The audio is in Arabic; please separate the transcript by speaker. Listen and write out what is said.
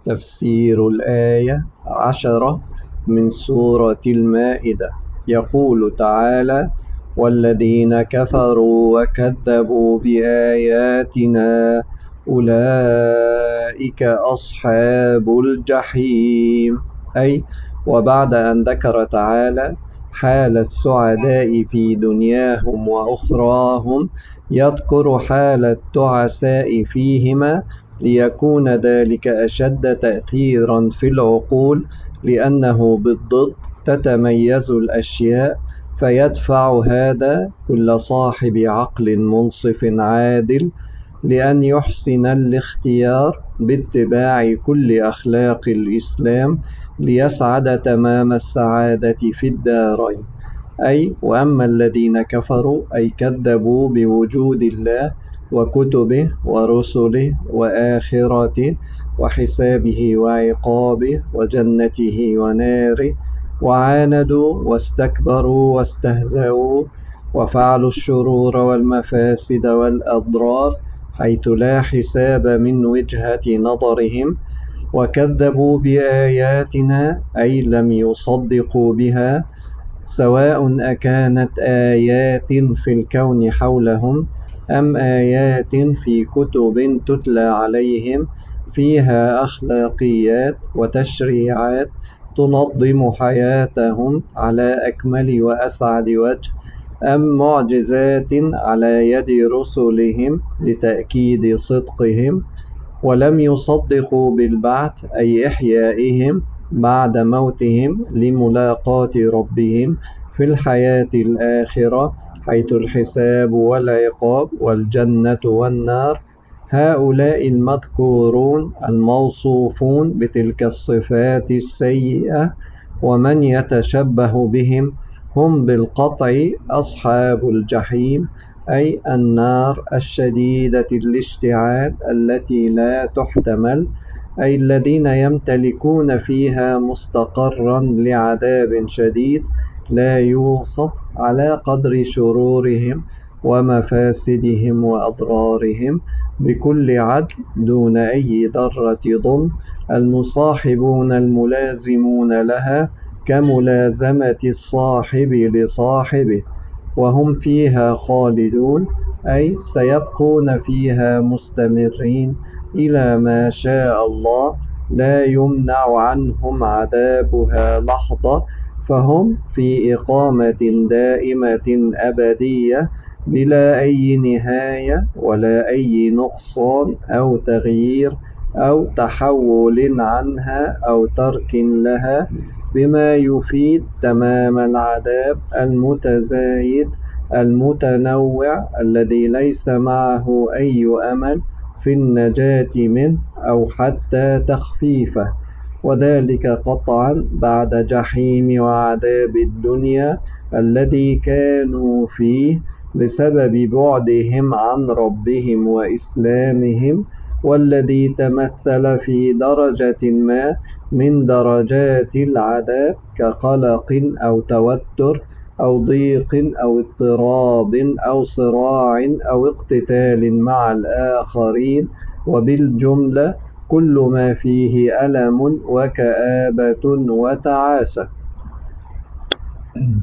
Speaker 1: تفسير الآية 10 من سورة المائدة. يقول تعالى: والذين كفروا وكذبوا بآياتنا أولئك أصحاب الجحيم. أي وبعد أن ذكر تعالى حال السعداء في دنياهم وأخراهم، يذكر حال التعساء فيهما، ليكون ذلك أشد تأثيرا في العقول، لأنه بالضد تتميز الأشياء، فيدفع هذا كل صاحب عقل منصف عادل لأن يحسن الاختيار باتباع كل أخلاق الإسلام ليسعد تمام السعادة في الدارين. أي وأما الذين كفروا أي كذبوا بوجود الله وكتبه ورسله وآخرته وحسابه وعقابه وجنته وناره، وعاندوا واستكبروا واستهزأوا وفعلوا الشرور والمفاسد والأضرار حيث لا حساب من وجهة نظرهم، وكذبوا بآياتنا أي لم يصدقوا بها، سواء أكانت آيات في الكون حولهم أم آيات في كتب تتلى عليهم فيها أخلاقيات وتشريعات تنظم حياتهم على أكمل وأسعد وجه، أم معجزات على يد رسلهم لتأكيد صدقهم، ولم يصدقوا بالبعث أي إحيائهم بعد موتهم لملاقاة ربهم في الحياة الآخرة حيث الحساب والعقاب والجنة والنار. هؤلاء المذكورون الموصوفون بتلك الصفات السيئة ومن يتشبه بهم هم بالقطع أصحاب الجحيم، أي النار الشديدة الاشتعال التي لا تحتمل، أي الذين يمتلكون فيها مستقرا لعذاب شديد لا يوصف على قدر شرورهم ومفاسدهم وأضرارهم بكل عدل دون أي ذرة ظلم، المصاحبون الملازمون لها كملازمة الصاحب لصاحبه، وهم فيها خالدون أي سيبقون فيها مستمرين إلى ما شاء الله، لا يمنع عنهم عذابها لحظة، فهم في إقامة دائمة أبدية بلا أي نهاية ولا أي نقصان أو تغيير أو تحول عنها أو ترك لها، بما يفيد تمام العذاب المتزايد المتنوع الذي ليس معه أي أمل في النجاة منه أو حتى تخفيفه، وذلك قطعا بعد جحيم وعذاب الدنيا الذي كانوا فيه بسبب بعدهم عن ربهم وإسلامهم، والذي تمثل في درجة ما من درجات العذاب كقلق أو توتر أو ضيق أو اضطراب أو صراع أو اقتتال مع الآخرين، وبالجملة كل ما فيه ألم وكآبة وتعاسة.